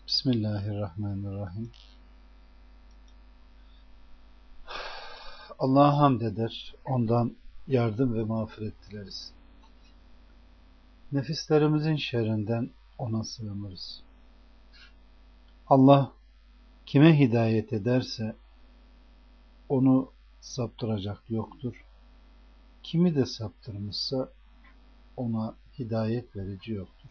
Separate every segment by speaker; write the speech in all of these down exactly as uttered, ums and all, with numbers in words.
Speaker 1: Bismillahirrahmanirrahim. Allah'a hamd eder, ondan yardım ve mağfiret dileriz. Nefislerimizin şerrinden ona sığınırız. Allah kime hidayet ederse onu saptıracak yoktur. Kimi de saptırmışsa ona hidayet verici yoktur.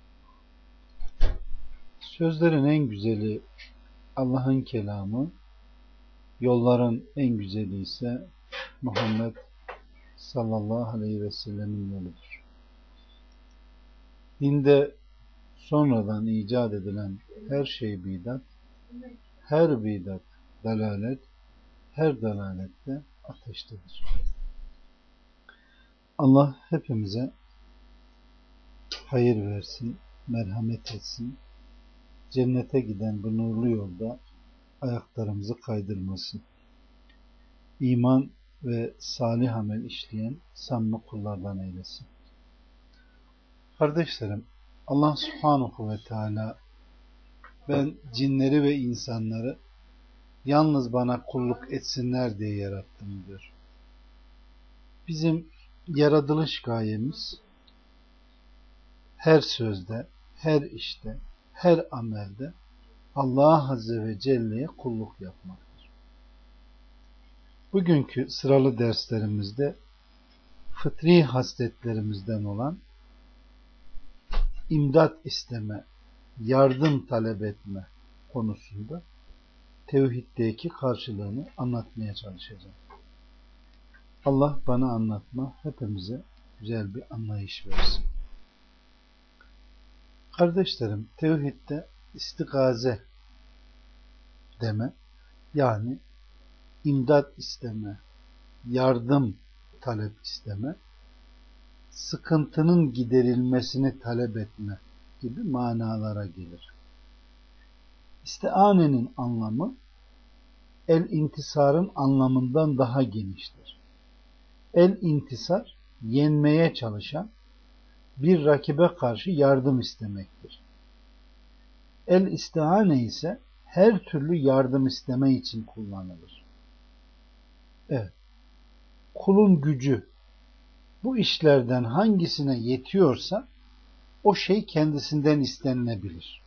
Speaker 1: Sözlerin en güzeli Allah'ın kelamı, yolların en güzeli ise Muhammed sallallahu aleyhi ve sellemin yoludur. Dinde sonradan icat edilen her şey bidat, her bidat dalalet, her dalalette ateştedir. Allah hepimize hayır versin, merhamet etsin, cennete giden bu nurlu yolda ayaklarımızı kaydırmasın. İman ve salih amel işleyen samimi kullardan eylesin. Kardeşlerim, Allah Subhanahu ve Teala ben cinleri ve insanları yalnız bana kulluk etsinler diye yarattım diyor. Bizim yaratılış gayemiz her sözde, her işte, her amelde Allah Azze ve Celle'ye kulluk yapmaktır. Bugünkü sıralı derslerimizde fıtri hasletlerimizden olan imdat isteme, yardım talep etme konusunda tevhiddeki karşılığını anlatmaya çalışacağım. Allah bana anlatma, hepimize güzel bir anlayış versin. Kardeşlerim, tevhidde istigaze deme, yani imdat isteme, yardım talep isteme, sıkıntının giderilmesini talep etme gibi manalara gelir. İstianenin anlamı el-intisarın anlamından daha geniştir. El-intisar, yenmeye çalışan bir rakibe karşı yardım istemektir. El-istiane ise her türlü yardım isteme için kullanılır. Evet, kulun gücü bu işlerden hangisine yetiyorsa o şey kendisinden istenilebilir.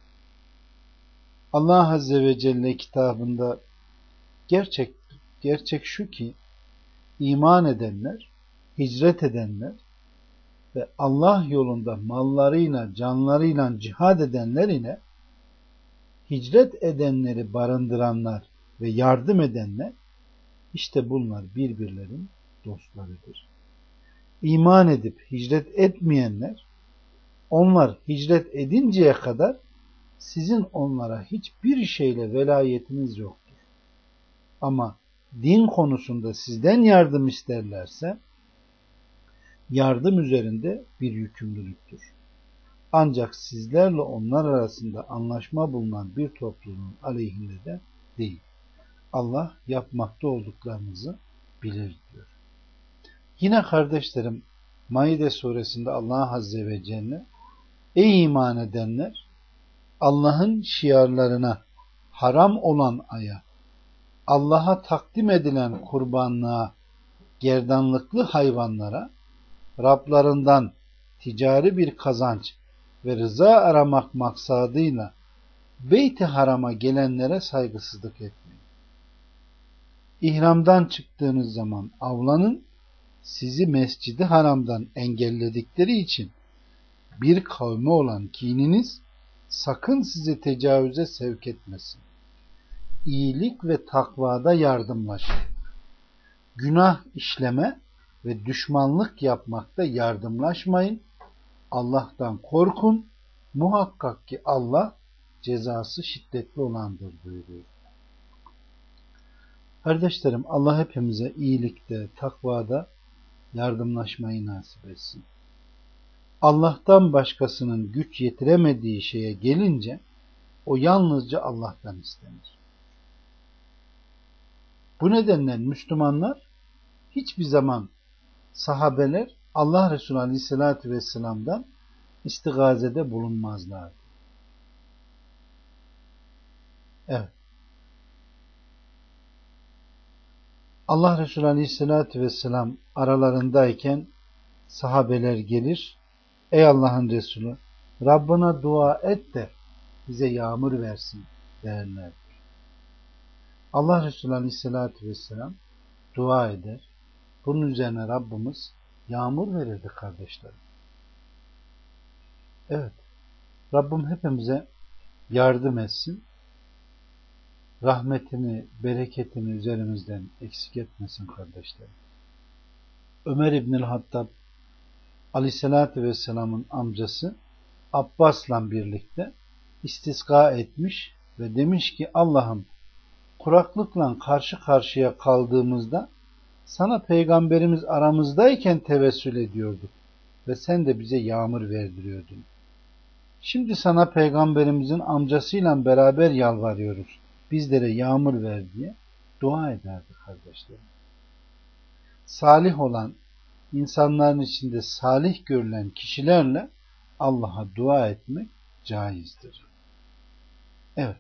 Speaker 1: Allah Azze ve Celle kitabında gerçek, gerçek şu ki iman edenler, hicret edenler ve Allah yolunda mallarıyla, canlarıyla cihad edenler ile hicret edenleri barındıranlar ve yardım edenler, işte bunlar birbirlerinin dostlarıdır. İman edip hicret etmeyenler, onlar hicret edinceye kadar sizin onlara hiçbir şeyle velayetiniz yoktur. Ama din konusunda sizden yardım isterlerse, yardım üzerinde bir yükümlülüktür. Ancak sizlerle onlar arasında anlaşma bulunan bir toplumun aleyhinde de değil. Allah yapmakta olduklarınızı bilir diyor. Yine kardeşlerim, Maide suresinde Allah Azze ve Celle, ey iman edenler, Allah'ın şiarlarına, haram olan aya, Allah'a takdim edilen kurbanlığa, gerdanlıklı hayvanlara, Rablarından ticari bir kazanç ve rıza aramak maksadıyla Beyt-i Haram'a gelenlere saygısızlık etmeyin. İhramdan çıktığınız zaman avlanın, sizi Mescid-i Haram'dan engelledikleri için bir kavme olan kininiz sakın sizi tecavüze sevk etmesin. İyilik ve takvada yardımlaşın. Günah işleme ve düşmanlık yapmakta yardımlaşmayın. Allah'tan korkun. Muhakkak ki Allah cezası şiddetli olandır buyuruyor. Kardeşlerim, Allah hepimize iyilikte, takvada yardımlaşmayı nasip etsin. Allah'tan başkasının güç yetiremediği şeye gelince o yalnızca Allah'tan istenir. Bu nedenle Müslümanlar hiçbir zaman sahabeler Allah Resulü Aleyhisselatü Vesselam'dan istigazede bulunmazlardı. Evet. Allah Resulü Aleyhisselatü Vesselam aralarındayken sahabeler gelir. Ey Allah'ın Resulü, Rabbına dua et de bize yağmur versin derler. Allah Resulü Aleyhisselatü Vesselam dua eder. Bunun üzerine Rabbimiz yağmur verirdi kardeşlerim. Evet. Rabbim hepimize yardım etsin. Rahmetini, bereketini üzerimizden eksik etmesin kardeşlerim. Ömer İbnül Hattab Aleyhisselatü Vesselam'ın amcası Abbas'la birlikte istisqa etmiş ve demiş ki Allah'ım, kuraklıkla karşı karşıya kaldığımızda sana peygamberimiz aramızdayken tevessül ediyorduk ve sen de bize yağmur verdiriyordun. Şimdi sana peygamberimizin amcasıyla beraber yalvarıyoruz. Bizlere yağmur ver diye dua ederdi kardeşlerim. Salih olan, insanların içinde salih görülen kişilerle Allah'a dua etmek caizdir. Evet.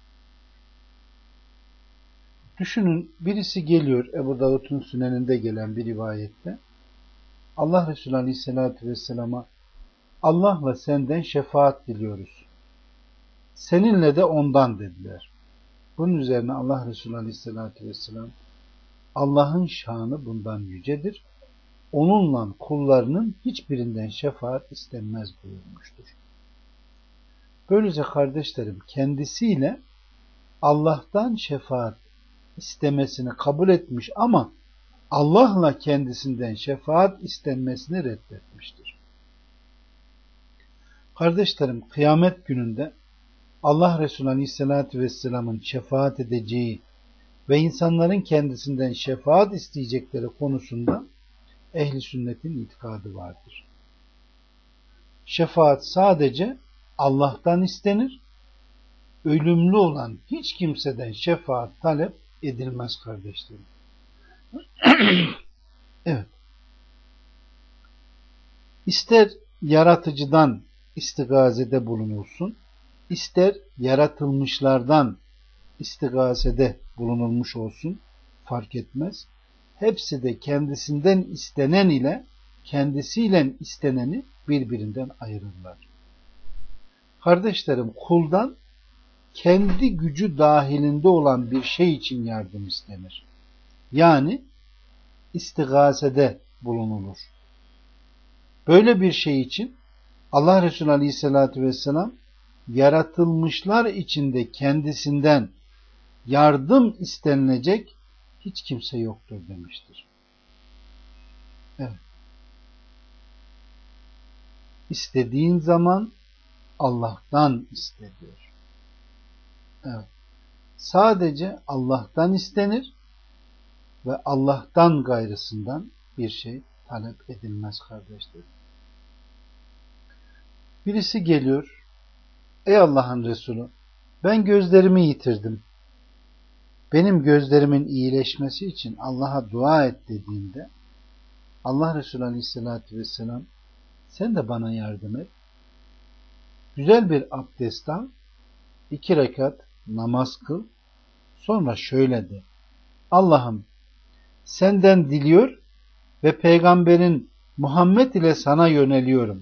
Speaker 1: Düşünün, birisi geliyor Ebu Davud'un Süneninde gelen bir rivayette. Allah Resulü Aleyhisselatü Vesselam'a Allah'la senden şefaat diliyoruz. Seninle de ondan dediler. Bunun üzerine Allah Resulü Aleyhisselatü Vesselam Allah'ın şanı bundan yücedir. Onunla kullarının hiçbirinden şefaat istenmez buyurmuştur. Böylece kardeşlerim kendisiyle Allah'tan şefaat istemesini kabul etmiş ama Allah'la kendisinden şefaat istenmesini reddetmiştir. Kardeşlerim, kıyamet gününde Allah Resulü Aleyhisselatü Vesselam'ın şefaat edeceği ve insanların kendisinden şefaat isteyecekleri konusunda ehli sünnetin itikadı vardır. Şefaat sadece Allah'tan istenir. Ölümlü olan hiç kimseden şefaat talep edilmez kardeşlerim. Evet. İster yaratıcıdan istigazede bulunulsun, ister yaratılmışlardan istigazede bulunulmuş olsun, fark etmez. Hepsi de kendisinden istenen ile kendisiyle isteneni birbirinden ayırırlar. Kardeşlerim, kuldan kendi gücü dahilinde olan bir şey için yardım istenir. Yani istigazede bulunulur. Böyle bir şey için Allah Resulü Aleyhisselatü Vesselam yaratılmışlar içinde kendisinden yardım istenilecek hiç kimse yoktur demiştir. Evet. İstediğin zaman Allah'tan iste diyor. Evet. Sadece Allah'tan istenir ve Allah'tan gayrısından bir şey talep edilmez kardeşlerim. Birisi geliyor, ey Allah'ın Resulü, ben gözlerimi yitirdim. Benim gözlerimin iyileşmesi için Allah'a dua et dediğinde Allah Resulü Aleyhisselatü Vesselam sen de bana yardım et. Güzel bir abdest al, iki rekat namaz kıl, sonra şöyle de: Allah'ım senden diliyor ve peygamberin Muhammed ile sana yöneliyorum.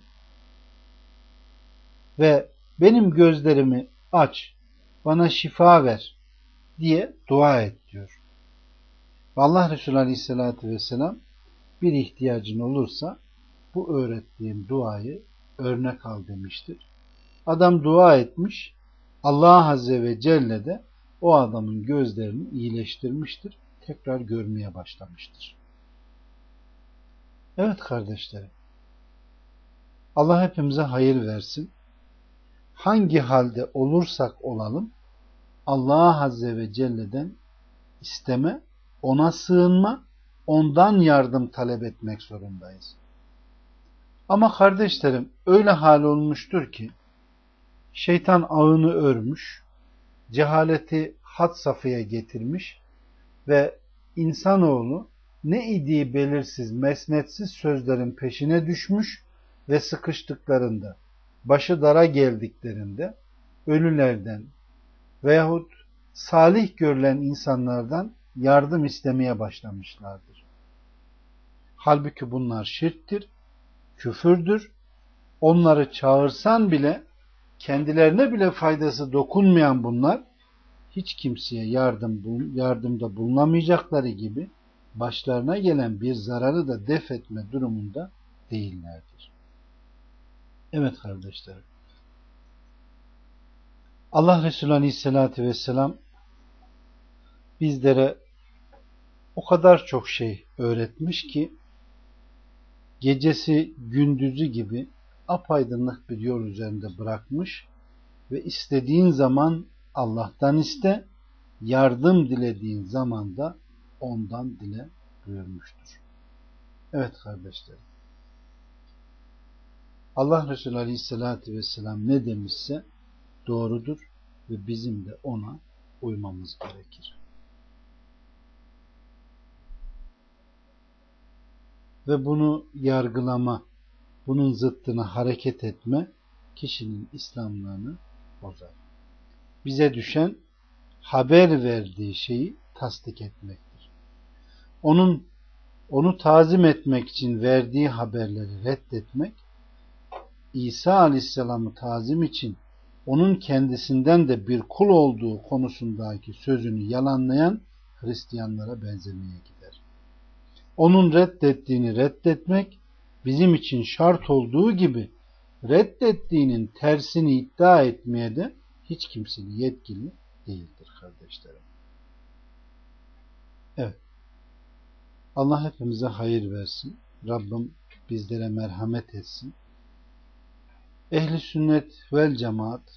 Speaker 1: Ve benim gözlerimi aç, bana şifa ver diye dua et diyor. Allah Resulü Aleyhisselatü Vesselam bir ihtiyacın olursa bu öğrettiğim duayı örnek al demiştir. Adam dua etmiş, Allah Azze ve Celle de o adamın gözlerini iyileştirmiştir. Tekrar görmeye başlamıştır. Evet kardeşlerim, Allah hepimize hayır versin. Hangi halde olursak olalım Allah Azze ve Celle'den isteme, ona sığınma, ondan yardım talep etmek zorundayız. Ama kardeşlerim öyle hal olmuştur ki şeytan ağını örmüş, cehaleti had safhaya getirmiş ve insanoğlu ne idiği belirsiz, mesnetsiz sözlerin peşine düşmüş ve sıkıştıklarında, başı dara geldiklerinde ölülerden veyahut salih görülen insanlardan yardım istemeye başlamışlardır. Halbuki bunlar şirktir, küfürdür. Onları çağırsan bile kendilerine bile faydası dokunmayan bunlar hiç kimseye yardım yardımda bulunamayacakları gibi başlarına gelen bir zararı da def etme durumunda değillerdir. Evet kardeşlerim. Allah Resulü Aleyhisselatü Vesselam bizlere o kadar çok şey öğretmiş ki gecesi gündüzü gibi apaydınlık bir yol üzerinde bırakmış ve istediğin zaman Allah'tan iste, yardım dilediğin zaman da ondan dile buyurmuştur. Evet kardeşlerim. Allah Resulü Aleyhisselatü Vesselam ne demişse doğrudur ve bizim de ona uymamız gerekir. Ve bunu yargılama, bunun zıttına hareket etme kişinin İslamlığını bozar. Bize düşen haber verdiği şeyi tasdik etmektir. Onun onu tazim etmek için verdiği haberleri reddetmek, İsa Aleyhisselam'ı tazim için onun kendisinden de bir kul olduğu konusundaki sözünü yalanlayan Hristiyanlara benzemeye gider. Onun reddettiğini reddetmek bizim için şart olduğu gibi reddettiğinin tersini iddia etmeye de hiç kimsenin yetkili değildir kardeşlerim. Evet. Allah hepimize hayır versin. Rabbim bizlere merhamet etsin. Ehli sünnet vel cemaat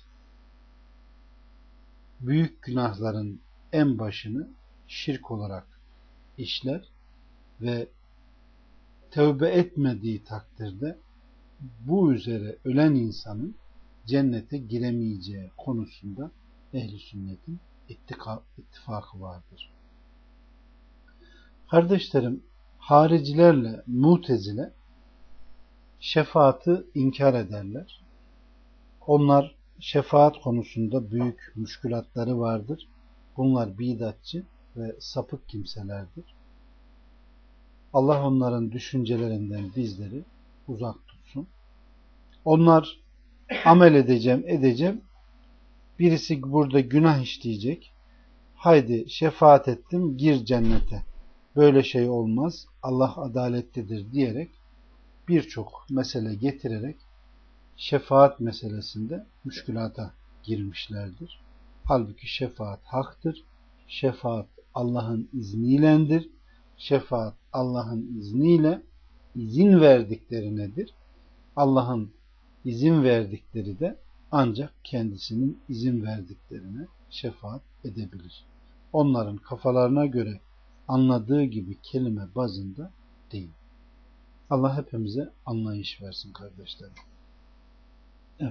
Speaker 1: büyük günahların en başını şirk olarak işler ve tövbe etmediği takdirde bu üzere ölen insanın cennete giremeyeceği konusunda ehli sünnetin ittifakı vardır. Kardeşlerim, haricilerle mutezile şefaati inkar ederler. Onlar şefaat konusunda büyük müşkülatları vardır. Bunlar bidatçı ve sapık kimselerdir. Allah onların düşüncelerinden bizleri uzak tutsun. Onlar amel edeceğim, edeceğim. Birisi burada günah işleyecek. Haydi şefaat ettim, gir cennete. Böyle şey olmaz. Allah adaletlidir diyerek birçok mesele getirerek şefaat meselesinde müşkülata girmişlerdir. Halbuki şefaat haktır. Şefaat Allah'ın izniyledir. Şefaat Allah'ın izniyle izin verdikleri nedir? Allah'ın izin verdikleri de ancak kendisinin izin verdiklerine şefaat edebilir. Onların kafalarına göre anladığı gibi kelime bazında değil. Allah hepimize anlayış versin kardeşlerim. Evet.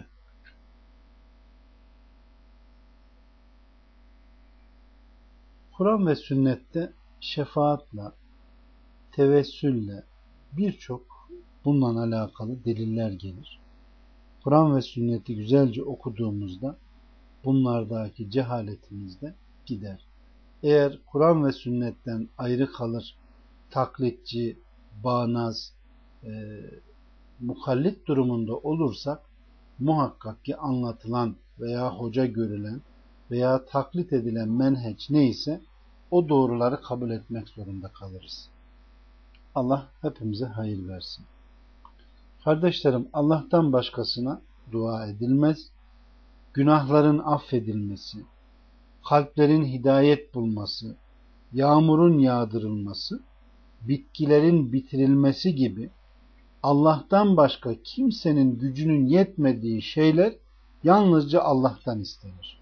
Speaker 1: Kur'an ve sünnette şefaatle, tevessülle birçok bununla alakalı deliller gelir. Kur'an ve sünneti güzelce okuduğumuzda bunlardaki cehaletimiz de gider. Eğer Kur'an ve sünnetten ayrı kalır, taklitçi, bağnaz, e, muhallit durumunda olursak muhakkak ki anlatılan veya hoca görülen veya taklit edilen menheç neyse o doğruları kabul etmek zorunda kalırız. Allah hepimize hayır versin. Kardeşlerim, Allah'tan başkasına dua edilmez. Günahların affedilmesi, kalplerin hidayet bulması, yağmurun yağdırılması, bitkilerin bitirilmesi gibi Allah'tan başka kimsenin gücünün yetmediği şeyler yalnızca Allah'tan istenir.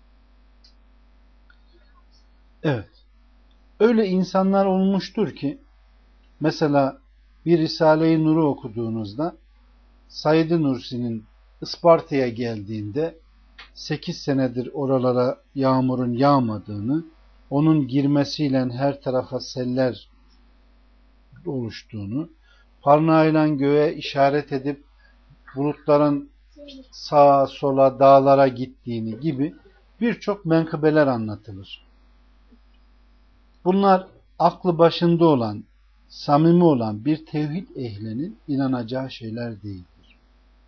Speaker 1: Evet. Öyle insanlar olmuştur ki mesela bir Risale-i Nur'u okuduğunuzda Said Nursi'nin Isparta'ya geldiğinde sekiz senedir oralara yağmurun yağmadığını, onun girmesiyle her tarafa seller oluştuğunu, parmağıyla göğe işaret edip bulutların sağa sola dağlara gittiğini gibi birçok menkıbeler anlatılır. Bunlar aklı başında olan, samimi olan bir tevhid ehlinin inanacağı şeyler değildir.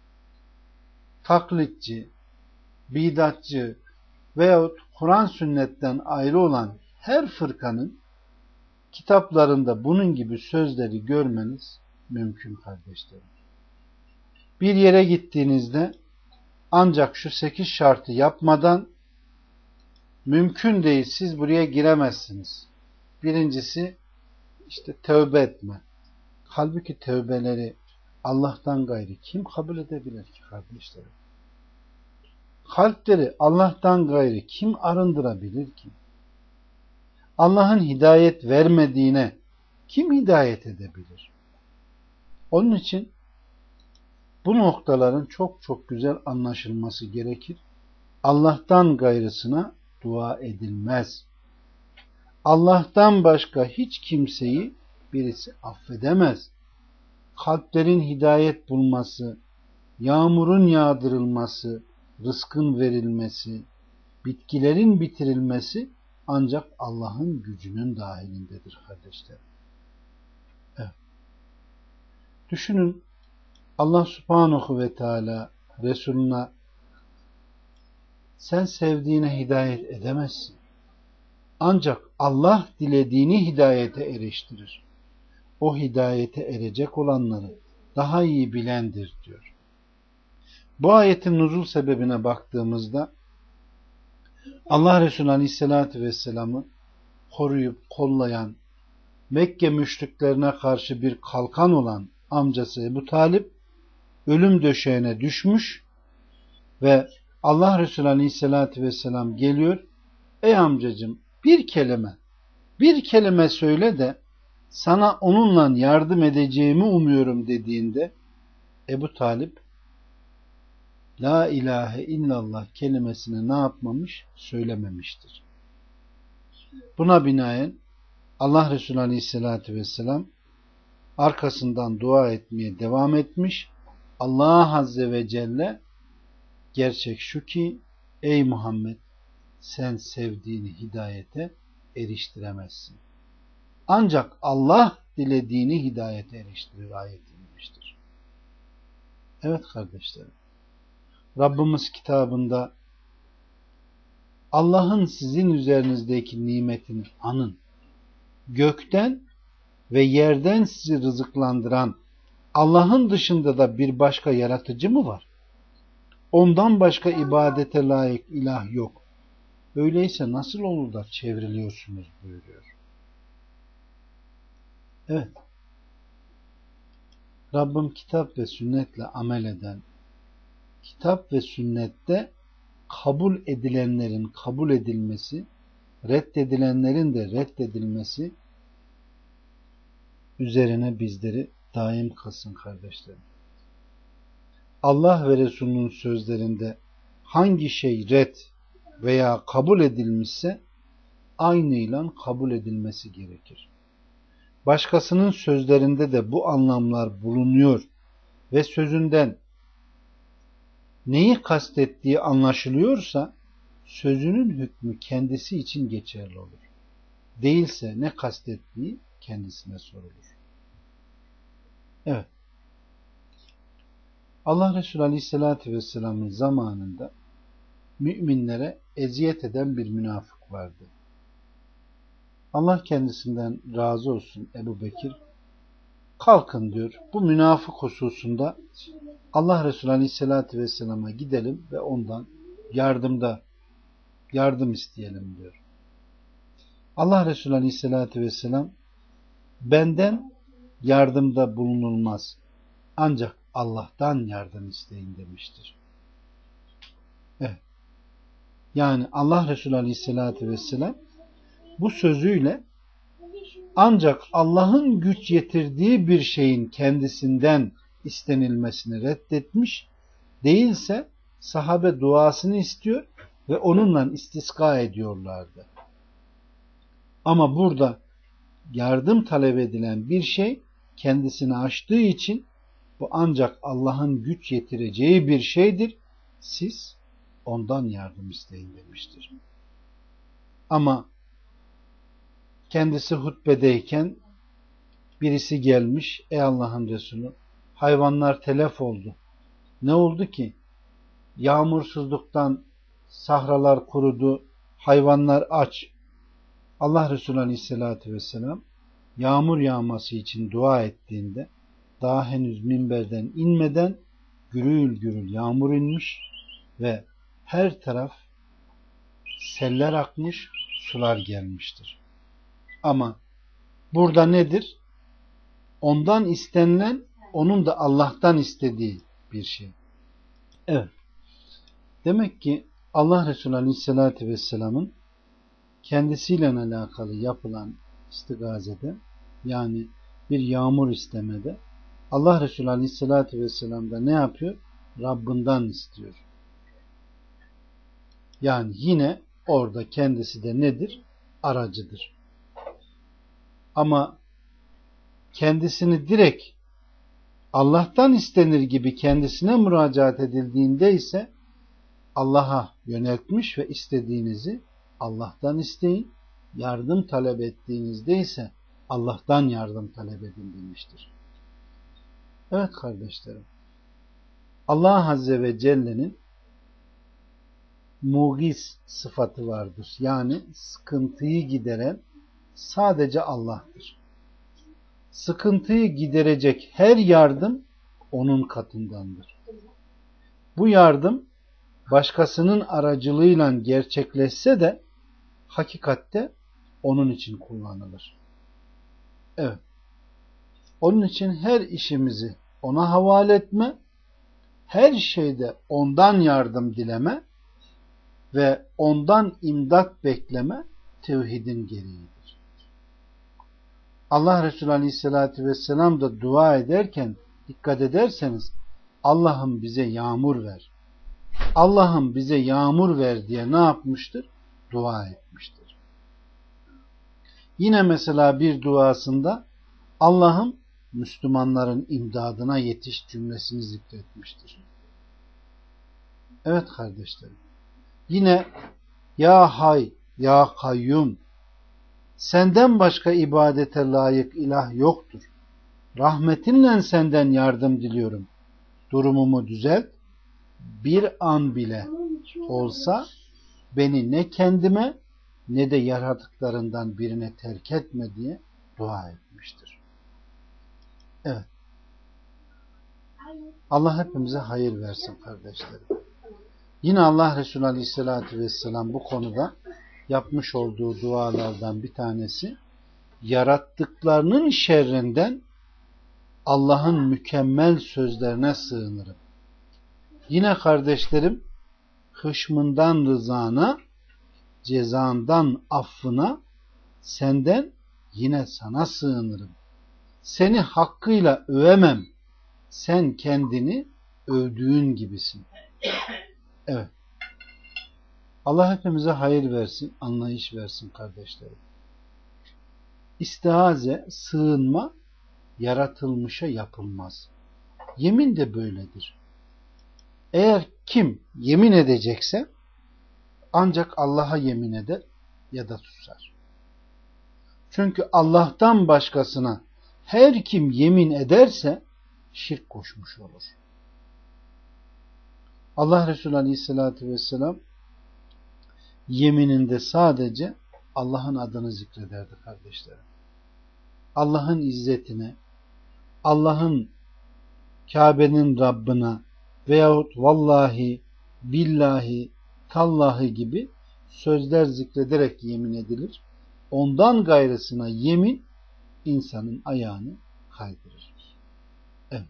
Speaker 1: Taklitçi, bidatçı veyahut Kur'an sünnetten ayrı olan her fırkanın kitaplarında bunun gibi sözleri görmeniz mümkün kardeşlerim. Bir yere gittiğinizde ancak şu sekiz şartı yapmadan mümkün değil, siz buraya giremezsiniz. Birincisi işte tövbe etme. Halbuki tövbeleri Allah'tan gayrı kim kabul edebilir ki kardeşlerim? Kalpleri Allah'tan gayrı kim arındırabilir ki? Allah'ın hidayet vermediğine kim hidayet edebilir? Onun için bu noktaların çok çok güzel anlaşılması gerekir. Allah'tan gayrısına dua edilmez. Allah'tan başka hiç kimseyi birisi affedemez. Kalplerin hidayet bulması, yağmurun yağdırılması, rızkın verilmesi, bitkilerin bitirilmesi ancak Allah'ın gücünün dahilindedir kardeşlerim. Evet. Düşünün, Allah Subhanahu ve Teala Resulüne sen sevdiğine hidayet edemezsin. Ancak Allah dilediğini hidayete eriştirir. O hidayete erecek olanları daha iyi bilendir diyor. Bu ayetin nuzul sebebine baktığımızda Allah Resulü Aleyhisselatü Vesselam'ı koruyup kollayan, Mekke müşriklerine karşı bir kalkan olan amcası Ebu Talip ölüm döşeğine düşmüş ve Allah Resulü Aleyhisselatü Vesselam geliyor. Ey amcacığım, bir kelime, bir kelime söyle de sana onunla yardım edeceğimi umuyorum dediğinde Ebu Talip La ilahe illallah kelimesini ne yapmamış? Söylememiştir. Buna binaen Allah Resulü Aleyhisselatü Vesselam arkasından dua etmeye devam etmiş. Allah Azze ve Celle gerçek şu ki ey Muhammed sen sevdiğini hidayete eriştiremezsin. Ancak Allah dilediğini hidayete eriştirir ayeti inmiştir. Evet kardeşlerim. Rabbimiz kitabında Allah'ın sizin üzerinizdeki nimetini anın. Gökten ve yerden sizi rızıklandıran Allah'ın dışında da bir başka yaratıcı mı var? Ondan başka ibadete layık ilah yok. Öyleyse nasıl olur da çevriliyorsunuz buyuruyor. Evet. Rabbim kitap ve sünnetle amel eden, kitap ve sünnette kabul edilenlerin kabul edilmesi, reddedilenlerin de reddedilmesi üzerine bizleri daim kılsın kardeşlerim. Allah ve Resulünün sözlerinde hangi şey red veya kabul edilmişse aynıyla kabul edilmesi gerekir. Başkasının sözlerinde de bu anlamlar bulunuyor ve sözünden neyi kastettiği anlaşılıyorsa sözünün hükmü kendisi için geçerli olur. Değilse ne kastettiği kendisine sorulur. Evet. Allah Resulü Aleyhisselatü Vesselam'ın zamanında müminlere eziyet eden bir münafık vardı. Allah kendisinden razı olsun Ebu Bekir. Kalkın diyor. Bu münafık hususunda Allah Resulü Aleyhisselatü Vesselam'a gidelim ve ondan yardımda yardım isteyelim diyor. Allah Resulü Aleyhisselatü Vesselam benden yardımda bulunulmaz. Ancak Allah'tan yardım isteyin demiştir. Evet. Yani Allah Resulü Aleyhisselatü Vesselam bu sözüyle ancak Allah'ın güç yetirdiği bir şeyin kendisinden istenilmesini reddetmiş, değilse sahabe duasını istiyor ve onunla istiska ediyorlardı. Ama burada yardım talep edilen bir şey kendisini aştığı için bu ancak Allah'ın güç yetireceği bir şeydir. Siz ondan yardım isteyin demiştir. Ama kendisi hutbedeyken birisi gelmiş, ey Allah'ın Resulü, hayvanlar telef oldu. Ne oldu ki? Yağmursuzluktan sahralar kurudu, hayvanlar aç. Allah Resulü Aleyhisselatü Vesselam yağmur yağması için dua ettiğinde daha henüz minberden inmeden gürül gürül yağmur inmiş ve her taraf seller akmış, sular gelmiştir. Ama burada nedir? Ondan istenilen, onun da Allah'tan istediği bir şey. Evet. Demek ki Allah Resulü Aleyhisselatü Vesselam'ın kendisiyle alakalı yapılan istigazede, yani bir yağmur istemede, Allah Resulü Aleyhisselatü Vesselam da ne yapıyor? Rabbinden istiyor. Yani yine orada kendisi de nedir? Aracıdır. Ama kendisini direkt Allah'tan istenir gibi kendisine müracaat edildiğinde ise Allah'a yöneltmiş ve istediğinizi Allah'tan isteyin, yardım talep ettiğinizde ise Allah'tan yardım talep edin demiştir. Evet kardeşlerim, Allah Azze ve Celle'nin Muğis sıfatı vardır. Yani sıkıntıyı gideren sadece Allah'tır. Sıkıntıyı giderecek her yardım onun katındandır. Bu yardım başkasının aracılığıyla gerçekleşse de hakikatte onun için kullanılır. Evet. Onun için her işimizi ona havale etme, her şeyde ondan yardım dileme ve ondan imdat bekleme tevhidin gereğidir. Allah Resulü Aleyhisselatü Vesselam da dua ederken dikkat ederseniz Allah'ım bize yağmur ver, Allah'ım bize yağmur ver diye ne yapmıştır? Dua etmiştir. Yine mesela bir duasında Allah'ım Müslümanların imdadına yetiş cümlesini zikretmiştir. Evet kardeşlerim. Yine ya hay, ya kayyum, senden başka ibadete layık ilah yoktur. Rahmetinle senden yardım diliyorum. Durumumu düzelt. Bir an bile olsa beni ne kendime ne de yaratıklarından birine terk etme diye dua etmiştir. Evet. Allah hepimize hayır versin kardeşlerim. Yine Allah Resulü Aleyhisselatü Vesselam bu konuda yapmış olduğu dualardan bir tanesi, yarattıklarının şerrinden Allah'ın mükemmel sözlerine sığınırım. Yine kardeşlerim, hışmından rızana, cezandan affına, senden yine sana sığınırım. Seni hakkıyla övemem. Sen kendini övdüğün gibisin. Evet. Allah hepimize hayır versin, anlayış versin kardeşlerim. İstiaze, sığınma yaratılmışa yapılmaz. Yemin de böyledir. Eğer kim yemin edecekse ancak Allah'a yemin eder ya da susar. Çünkü Allah'tan başkasına her kim yemin ederse şirk koşmuş olur. Allah Resulü Aleyhisselatü Vesselam yemininde sadece Allah'ın adını zikrederdi kardeşlerim. Allah'ın izzetine, Allah'ın Kabe'nin Rabbına veyahut vallahi, billahi, tallahi gibi sözler zikrederek yemin edilir. Ondan gayrısına yemin insanın ayağını kaydırır. Evet.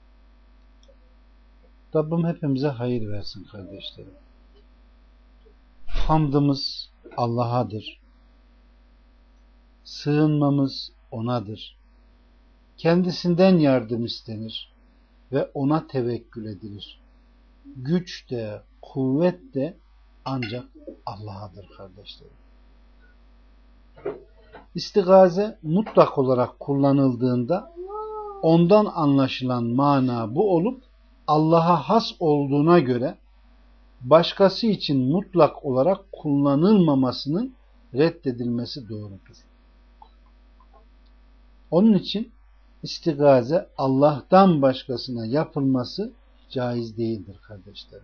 Speaker 1: Rabbim hepimize hayır versin kardeşlerim. Hamdımız Allah'adır. Sığınmamız O'nadır. Kendisinden yardım istenir ve O'na tevekkül edilir. Güç de, kuvvet de ancak Allah'adır kardeşlerim. İstigaze mutlak olarak kullanıldığında ondan anlaşılan mana bu olup Allah'a has olduğuna göre başkası için mutlak olarak kullanılmamasının reddedilmesi doğrudur. Onun için istigaze Allah'tan başkasına yapılması caiz değildir kardeşlerim.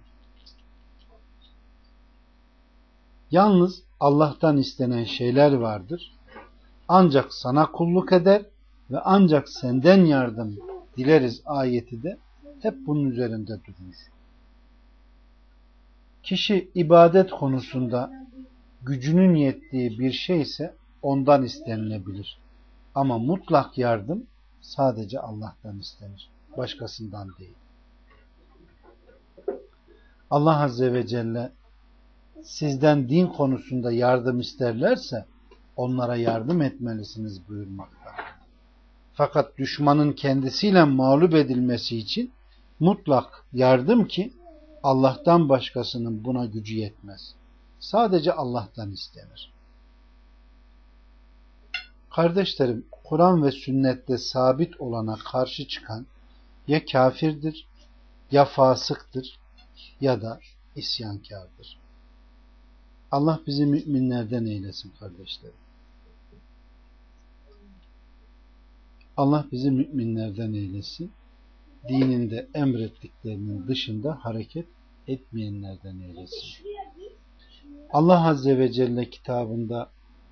Speaker 1: Yalnız Allah'tan istenen şeyler vardır. Ancak sana kulluk eder ve ancak senden yardım dileriz ayeti de hep bunun üzerinde durur. Kişi ibadet konusunda gücünün yettiği bir şey ise ondan istenilebilir. Ama mutlak yardım sadece Allah'tan istenir. Başkasından değil. Allah Azze ve Celle sizden din konusunda yardım isterlerse onlara yardım etmelisiniz buyurmakta. Fakat düşmanın kendisiyle mağlup edilmesi için mutlak yardım ki Allah'tan başkasının buna gücü yetmez. Sadece Allah'tan istenir. Kardeşlerim, Kur'an ve sünnette sabit olana karşı çıkan ya kafirdir, ya fasıktır, ya da isyankardır. Allah bizi müminlerden eylesin kardeşlerim. Allah bizi müminlerden eylesin. Dininde emrettiklerinin dışında hareket etmeyenlerden eylesin. Allah Azze ve Celle kitabında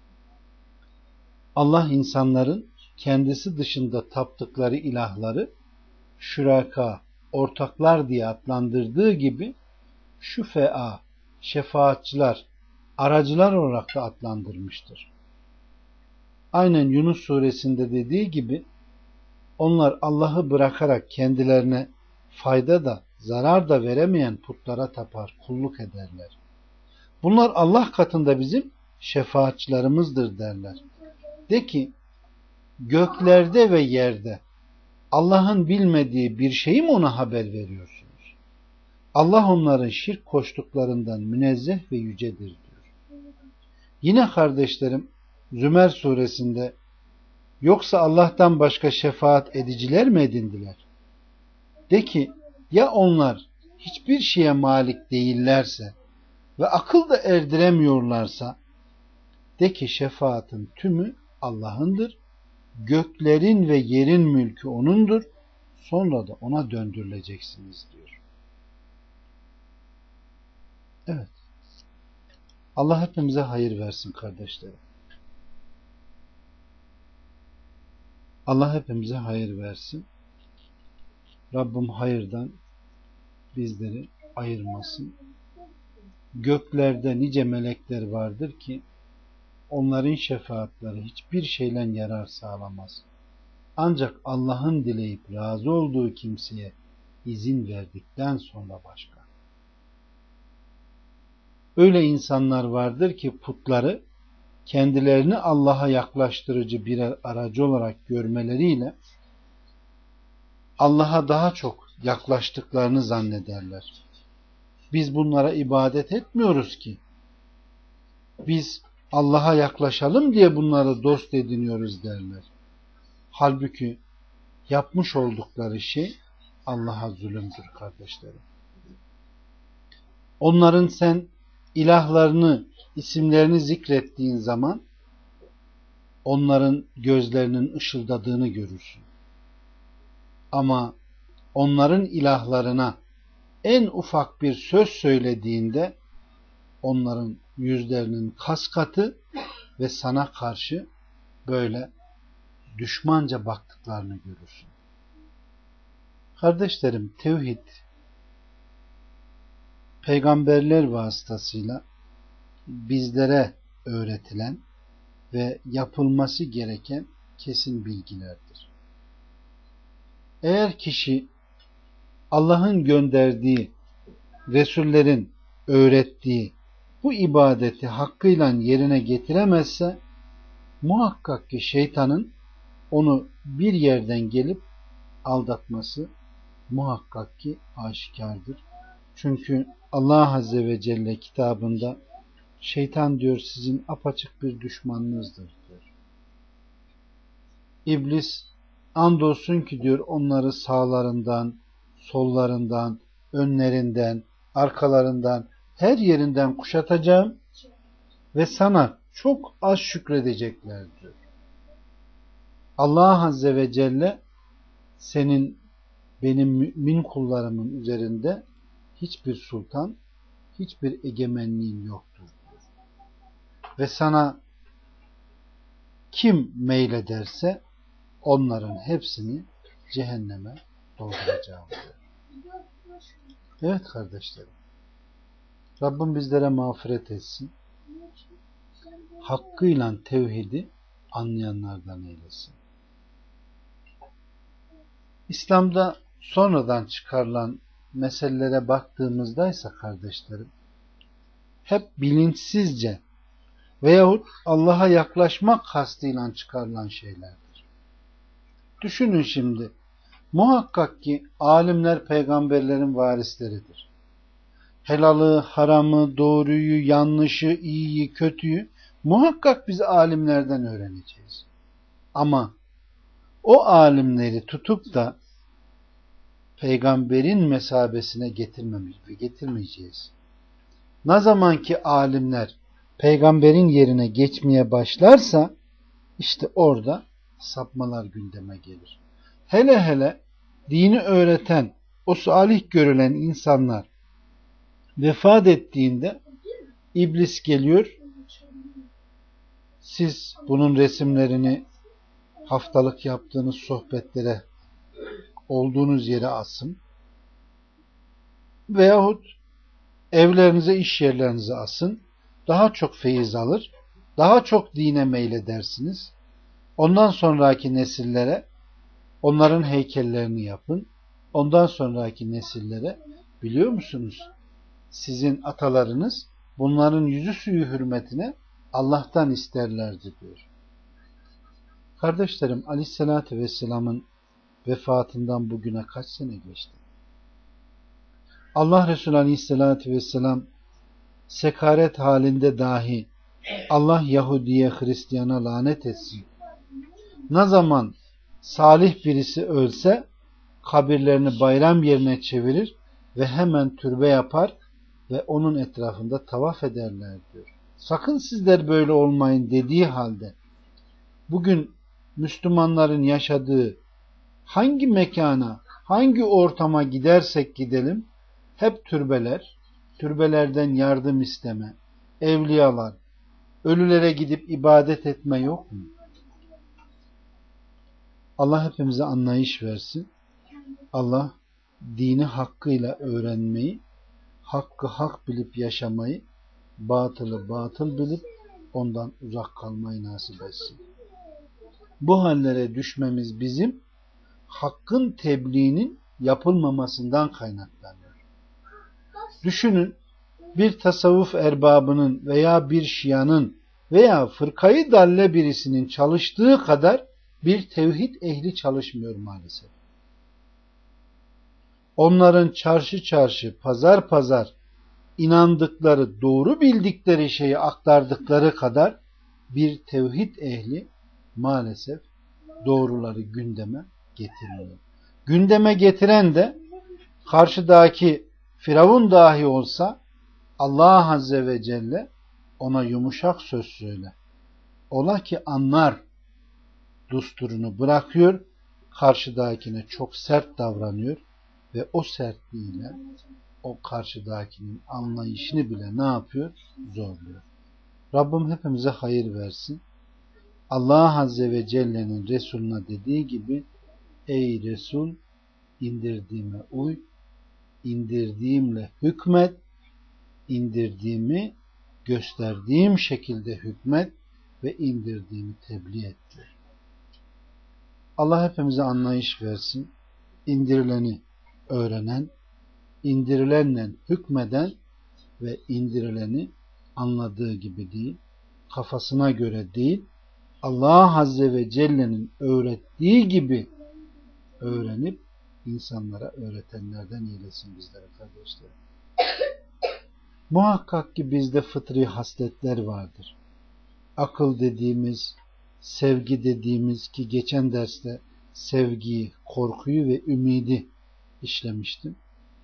Speaker 1: Allah insanların kendisi dışında taptıkları ilahları şüraka, ortaklar diye adlandırdığı gibi şüfea, şefaatçiler, aracılar olarak da adlandırmıştır. Aynen Yunus suresinde dediği gibi onlar Allah'ı bırakarak kendilerine fayda da zarar da veremeyen putlara tapar, kulluk ederler. Bunlar Allah katında bizim şefaatçilerimizdir derler. De ki göklerde ve yerde Allah'ın bilmediği bir şeyi mi ona haber veriyorsunuz? Allah onların şirk koştuklarından münezzeh ve yücedir diyor. Yine kardeşlerim Zümer suresinde yoksa Allah'tan başka şefaat ediciler mi edindiler? De ki ya onlar hiçbir şeye malik değillerse ve akıl da erdiremiyorlarsa de ki şefaatin tümü Allah'ındır. Göklerin ve yerin mülkü O'nundur. Sonra da O'na döndürüleceksiniz diyor. Evet. Allah hepimize hayır versin kardeşlerim. Allah hepimize hayır versin. Rabbim hayırdan bizleri ayırmasın. Göklerde nice melekler vardır ki onların şefaatleri hiçbir şeyle yarar sağlamaz. Ancak Allah'ın dileyip razı olduğu kimseye izin verdikten sonra başka. Öyle insanlar vardır ki putları kendilerini Allah'a yaklaştırıcı birer aracı olarak görmeleriyle Allah'a daha çok yaklaştıklarını zannederler. Biz bunlara ibadet etmiyoruz ki. Biz Allah'a yaklaşalım diye bunları dost ediniyoruz derler. Halbuki yapmış oldukları şey Allah'a zulümdür kardeşlerim. Onların sen ilahlarını, isimlerini zikrettiğin zaman onların gözlerinin ışıldadığını görürsün. Ama onların ilahlarına en ufak bir söz söylediğinde onların yüzlerinin kaskatı ve sana karşı böyle düşmanca baktıklarını görürsün. Kardeşlerim, tevhid peygamberler vasıtasıyla bizlere öğretilen ve yapılması gereken kesin bilgilerdir. Eğer kişi Allah'ın gönderdiği, Resullerin öğrettiği bu ibadeti hakkıyla yerine getiremezse muhakkak ki şeytanın onu bir yerden gelip aldatması muhakkak ki aşikardır. Çünkü Allah Azze ve Celle kitabında şeytan diyor sizin apaçık bir düşmanınızdır diyor. İblis andolsun ki diyor onları sağlarından, sollarından, önlerinden, arkalarından her yerinden kuşatacağım ve sana çok az şükredecekler diyor. Allah Azze ve Celle senin benim mümin kullarımın üzerinde hiçbir sultan, hiçbir egemenliğin yoktur diyor. Ve sana kim meylederse onların hepsini cehenneme dolduracağım diyor. Evet kardeşlerim. Rabbim bizlere mağfiret etsin. Hakkıyla tevhidi anlayanlardan eylesin. İslam'da sonradan çıkarılan meselelere baktığımızda ise kardeşlerim, hep bilinçsizce veyahut Allah'a yaklaşmak kastıyla çıkarılan şeylerdir. Düşünün şimdi, muhakkak ki alimler peygamberlerin varisleridir. Helalı, haramı, doğruyu, yanlışı, iyiyi, kötüyü muhakkak biz alimlerden öğreneceğiz. Ama o alimleri tutup da peygamberin mesabesine getirmemiş ve getirmeyeceğiz. Ne zaman ki alimler peygamberin yerine geçmeye başlarsa işte orada sapmalar gündeme gelir. Hele hele dini öğreten, o salih görülen insanlar vefat ettiğinde iblis geliyor. Siz bunun resimlerini haftalık yaptığınız sohbetlere olduğunuz yere asın. Veyahut evlerinize, iş yerlerinize asın. Daha çok feyiz alır. Daha çok dine meyledersiniz. Ondan sonraki nesillere onların heykellerini yapın. Ondan sonraki nesillere biliyor musunuz? Sizin atalarınız bunların yüzü suyu hürmetine Allah'tan isterlerdi diyor. Kardeşlerim, Aleyhisselatü Vesselam'ın vefatından bugüne kaç sene geçti? Allah Resulü Aleyhisselatü Vesselam sekaret halinde dahi Allah Yahudi'ye, Hristiyana lanet etsin. Ne zaman salih birisi ölse kabirlerini bayram yerine çevirir ve hemen türbe yapar ve onun etrafında tavaf ederler diyor. Sakın sizler böyle olmayın dediği halde bugün Müslümanların yaşadığı hangi mekana, hangi ortama gidersek gidelim hep türbeler, türbelerden yardım isteme, evliyalar, ölülere gidip ibadet etme yok mu? Allah hepimize anlayış versin. Allah dini hakkıyla öğrenmeyi, hakkı hak bilip yaşamayı, batılı batıl bilip ondan uzak kalmayı nasip etsin. Bu hallere düşmemiz bizim hakkın tebliğinin yapılmamasından kaynaklanıyor. Düşünün, bir tasavvuf erbabının veya bir şianın veya fırkayı dalle birisinin çalıştığı kadar bir tevhid ehli çalışmıyor maalesef. Onların çarşı çarşı, pazar pazar inandıkları, doğru bildikleri şeyi aktardıkları kadar bir tevhid ehli maalesef doğruları gündeme getirmiyor. Gündeme getiren de karşıdaki Firavun dahi olsa Allah Azze ve Celle ona yumuşak söz söyle. Ola ki anlar dusturunu bırakıyor, karşıdakine çok sert davranıyor ve o sertliğiyle o karşıdakinin anlayışını bile ne yapıyor? Zorluyor. Rabbim hepimize hayır versin. Allah Azze ve Celle'nin Resulüne dediği gibi ey Resul indirdiğime uy, indirdiğimle hükmet, indirdiğimi gösterdiğim şekilde hükmet ve indirdiğimi tebliğ et diyor. Allah hepimize anlayış versin. İndirileni öğrenen, indirilenle hükmeden ve indirileni anladığı gibi değil, kafasına göre değil, Allah Azze ve Celle'nin öğrettiği gibi öğrenip insanlara öğretenlerden eylesin bizlere kardeşlerim. Muhakkak ki bizde fıtri hasletler vardır. Akıl dediğimiz, sevgi dediğimiz ki geçen derste sevgiyi, korkuyu ve ümidi işlemiştim.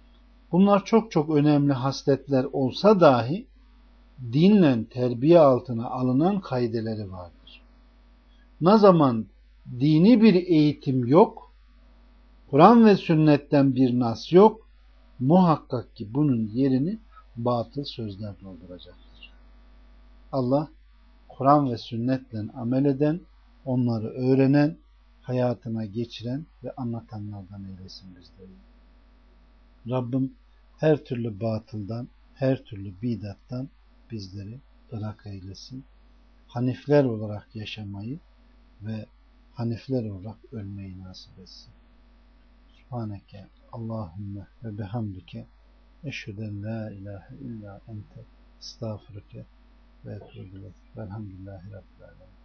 Speaker 1: Bunlar çok çok önemli hasletler olsa dahi dinle terbiye altına alınan kaideleri vardır. Ne zaman dini bir eğitim yok, Kur'an ve sünnetten bir nas yok, muhakkak ki bunun yerini batıl sözler dolduracaktır. Allah Kur'an ve sünnetle amel eden, onları öğrenen, hayatına geçiren ve anlatanlardan eylesin bizleri. Rabbim her türlü batıldan, her türlü bidattan bizleri ırak eylesin. Hanifler olarak yaşamayı ve hanifler olarak ölmeyi nasip etsin. Subhaneke Allahümme ve bihamdike eşheden la ilahe illa ente estağfurüke ve etûbü ileyk. Velhamdülillahi Rabbil alemin.